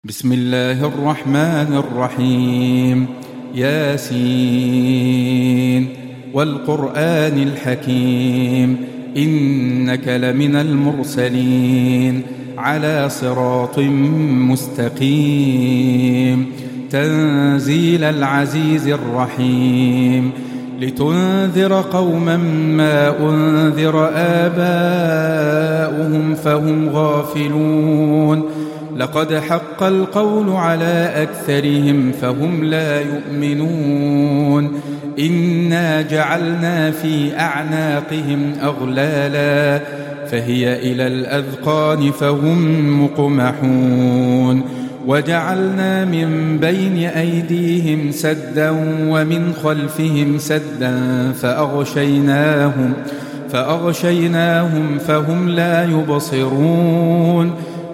بسم الله الرحمن الرحيم. ياسين والقرآن الحكيم إنك لمن المرسلين على صراط مستقيم تنزيل العزيز الرحيم لتنذر قوما ما أنذر آباؤهم فهم غافلون لقد حق القول على أكثرهم فهم لا يؤمنون إنا جعلنا في أعناقهم أغلالا فهي إلى الأذقان فهم مقمحون وجعلنا من بين أيديهم سدا ومن خلفهم سدا فأغشيناهم فهم لا يبصرون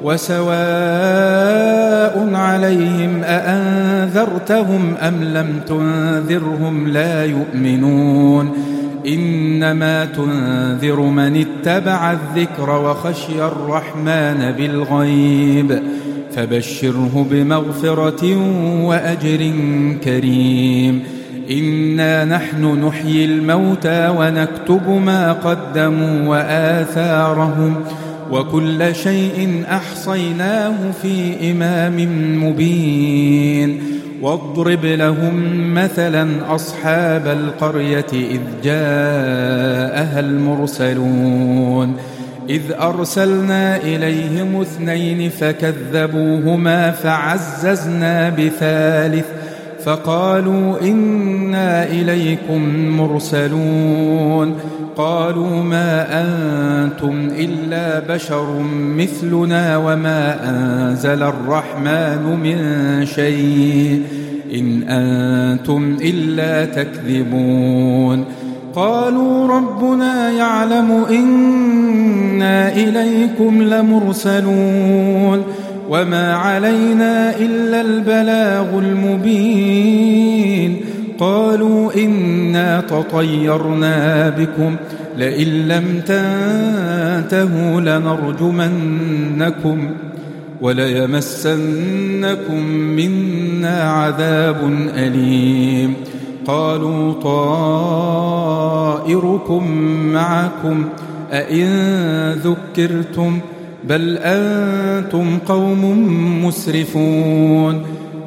وسواء عليهم أأنذرتهم أم لم تنذرهم لا يؤمنون إنما تنذر من اتبع الذكر وخشي الرحمن بالغيب فبشره بمغفرة وأجر كريم إنا نحن نحيي الموتى ونكتب ما قدموا وآثارهم وكل شيء أحصيناه في إمام مبين واضرب لهم مثلا أصحاب القرية إذ جاءها المرسلون إذ أرسلنا إليهم 2 فكذبوهما فعززنا بثالث فقالوا إنا إليكم مرسلون قالوا ما أنتم إلا بشر مثلنا وما أنزل الرحمن من شيء إن أنتم إلا تكذبون قالوا ربنا يعلم إنا إليكم لمرسلون وما علينا إلا البلاغ المبين قالوا إنا تطيرنا بكم لئن لم تنتهوا لنرجمنكم وليمسنكم منا عذاب أليم قالوا طائركم معكم أئن ذكرتم بل أنتم قوم مسرفون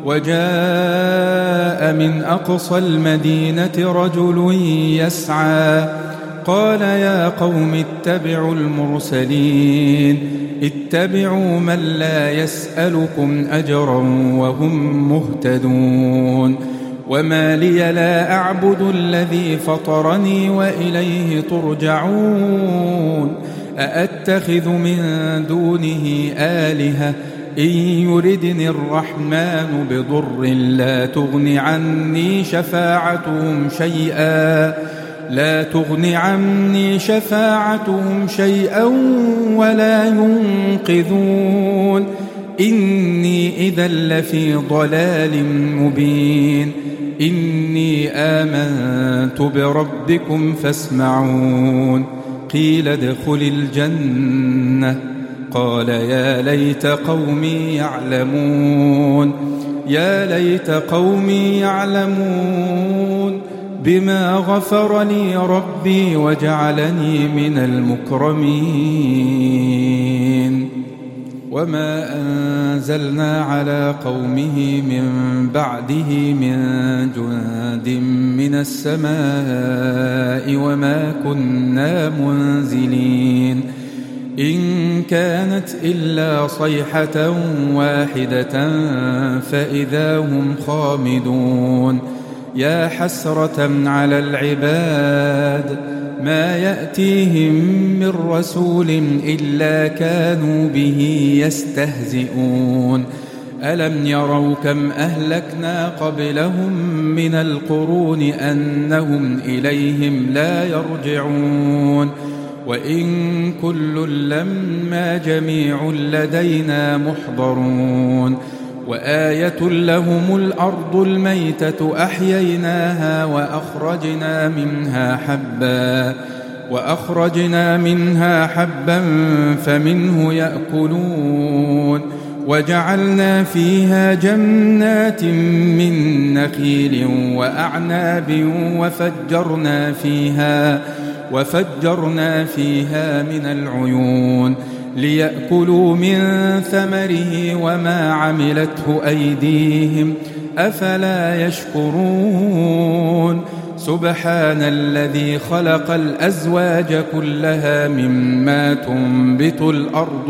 وجاء من أقصى المدينة رجل يسعى قال يا قوم اتبعوا المرسلين اتبعوا من لا يسألكم أجرا وهم مهتدون وما لي لا أعبد الذي فطرني وإليه ترجعون أأتخذ من دونه آلهة إن يردني الرحمن بضر لا تغن عني شفاعتهم شيئا ولا ينقذون إني إذا لفي ضلال مبين إني آمنت بربكم فاسمعون قيل ادخل الجنة قال يا ليت قومي يعلمون بما غفر لي ربي وجعلني من المكرمين وما أنزلنا على قومه من بعده من جند من السماء وما كنا منزلين إن كانت إلا صيحة واحدة فإذا هم خامدون يا حسرة على العباد ما يأتيهم من رسول إلا كانوا به يستهزئون ألم يروا كم أهلكنا قبلهم من القرون أنهم إليهم لا يرجعون وإن كل لما جميع لدينا محضرون وآية لهم الأرض الميتة أحييناها وأخرجنا منها حبا فمنه يأكلون وجعلنا فيها جنات من نخيل وأعناب وفجرنا فيها من العيون ليأكلوا من ثمره وما عملته أيديهم أفلا يشكرون سبحان الذي خلق الأزواج كلها مما تنبت الأرض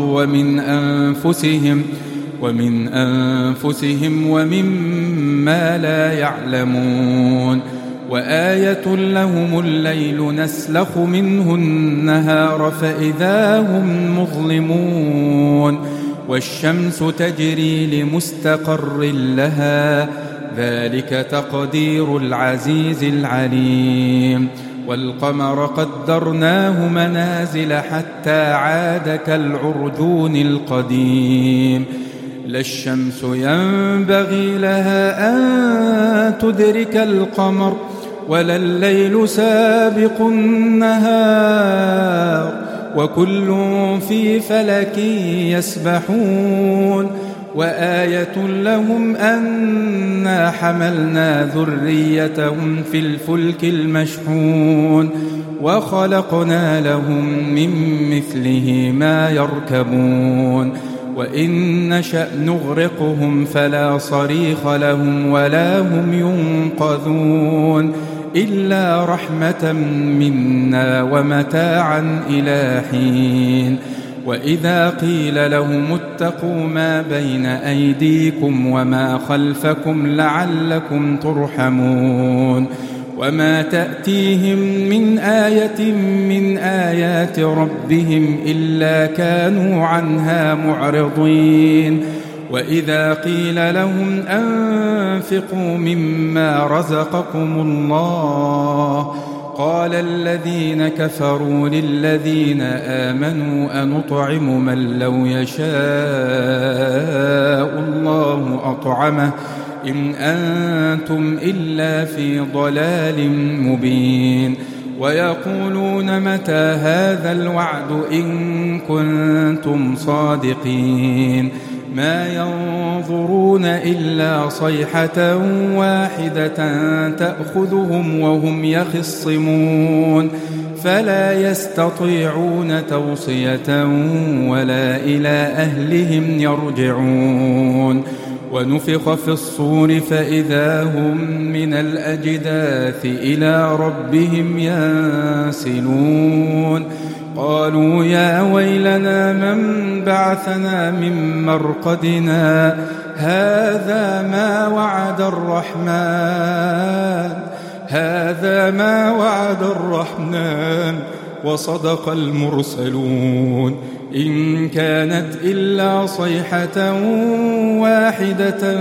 ومن أنفسهم ومما لا يعلمون وآية لهم الليل نسلخ منه النهار فإذا هم مظلمون والشمس تجري لمستقر لها ذلك تقدير العزيز العليم والقمر قدرناه منازل حتى عاد كالعرجون القديم لا الشمس ينبغي لها أن تدرك القمر ولا الليل سابق النهار وكل في فلك يسبحون وآية لهم أنا حملنا ذريتهم في الفلك المشحون وخلقنا لهم من مثله ما يركبون وإن نشأ نغرقهم فلا صريخ لهم ولا هم ينقذون إلا رحمة منا ومتاعا إلى حين وإذا قيل لهم اتقوا ما بين أيديكم وما خلفكم لعلكم ترحمون وما تأتيهم من آية من آيات ربهم إلا كانوا عنها معرضين وإذا قيل لهم أنفقوا مما رزقكم الله قال الذين كفروا للذين آمنوا أنطعم من لو يشاء الله أطعمه إن أنتم إلا في ضلال مبين ويقولون متى هذا الوعد إن كنتم صادقين ما ينظرون إلا صيحة واحدة تأخذهم وهم يخصمون فلا يستطيعون توصية ولا إلى أهلهم يرجعون ونفخ في الصور فإذا هم من الأجداث إلى ربهم ينسلون قالوا يا ويلنا من بعثنا من مرقدنا هذا ما وعد الرحمن وصدق المرسلون إن كانت إلا صيحة واحدة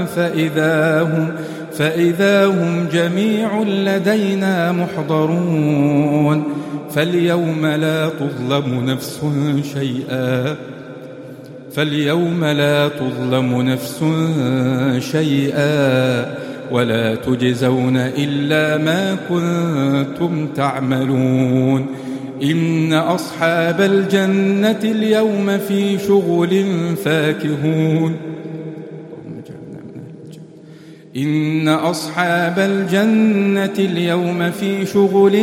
فإذا هم جميع لدينا محضرون فاليوم لا تظلم نفس شيئا ولا تجزون إلا ما كنتم تعملون إن أصحاب الجنة اليوم في شغل فاكهون إن أصحاب الجنة اليوم في شغل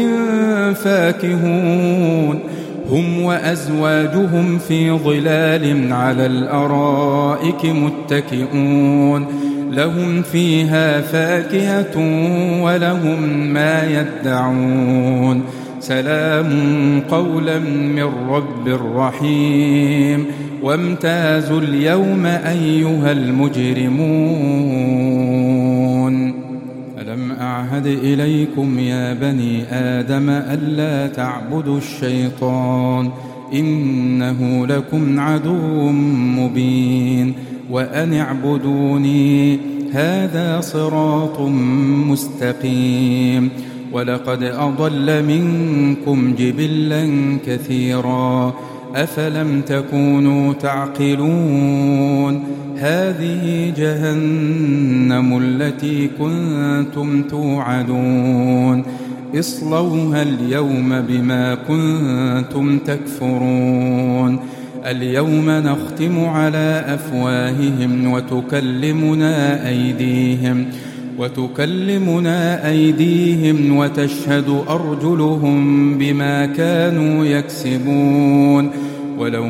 فاكهون هم وأزواجهم في ظلال على الأرائك متكئون لهم فيها فاكهة ولهم ما يدعون سلام قولا من رب رحيم وامتازوا اليوم أيها المجرمون ألم أعهد إليكم يا بني آدم ألا تعبدوا الشيطان إنه لكم عدو مبين وأن اعبدوني هذا صراط مستقيم ولقد أضل منكم جبلا كثيرا أفلم تكونوا تعقلون هذه جهنم التي كنتم توعدون اصلوها اليوم بما كنتم تكفرون اليوم نختم على أفواههم وتكلمنا أيديهم وتشهد أرجلهم بما كانوا يكسبون ولو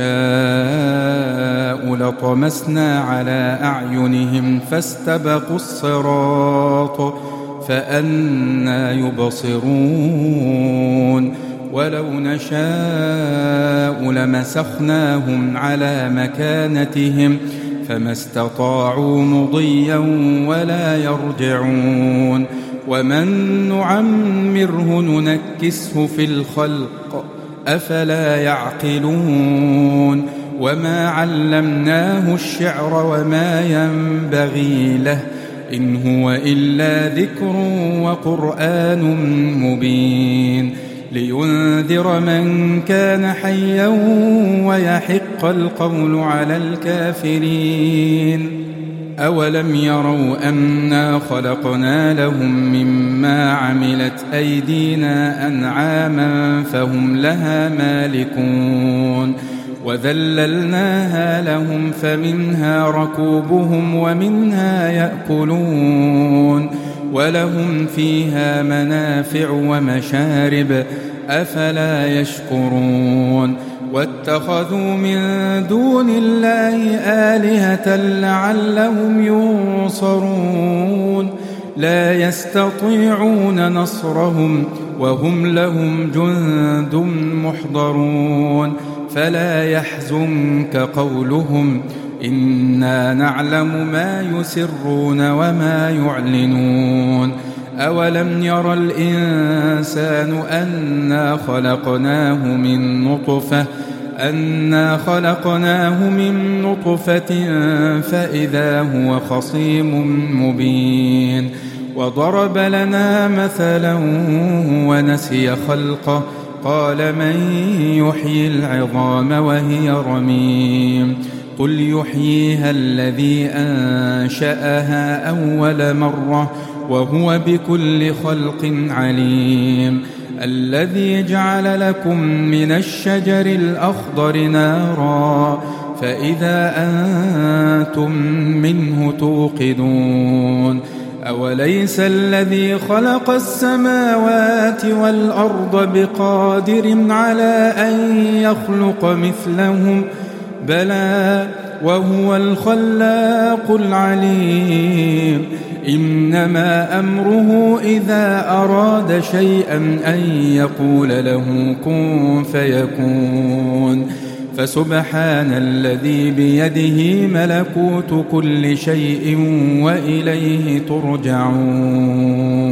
نشاء لطمسنا على أعينهم فاستبقوا الصراط فأنى يبصرون ولو نشاء لمسخناهم على مكانتهم فما استطاعوا مضيا ولا يرجعون ومن نعمره ننكسه في الخلق أفلا يعقلون وما علمناه الشعر وما ينبغي له إن هو إلا ذكر وقرآن مبين لينذر من كان حيا ويحق القول على الكافرين أولم يروا أنا خلقنا لهم مما عملت أيدينا أنعاما فهم لها مالكون وذللناها لهم فمنها ركوبهم ومنها يأكلون ولهم فيها منافع ومشارب أفلا يشكرون واتخذوا من دون الله آلهة لعلهم ينصرون لا يستطيعون نصرهم وهم لهم جند محضرون فلا يحزنك قولهم إنا نعلم ما يسرون وما يعلنون أولم ير الإنسان أنا خلقناه من نطفة فإذا هو خصيم مبين وضرب لنا مثلا ونسي خلقه قال من يحيي العظام وهي رميم قل يحييها الذي أنشأها أول مرة وهو بكل خلق عليم الذي جعل لكم من الشجر الأخضر نارا فإذا أنتم منه توقدون أوليس الذي خلق السماوات والأرض بقادر على أن يخلق مثلهم بلى وهو الخلاق العليم إنما أمره إذا أراد شيئا أن يقول له كن فيكون فسبحان الذي بيده ملكوت كل شيء وإليه ترجعون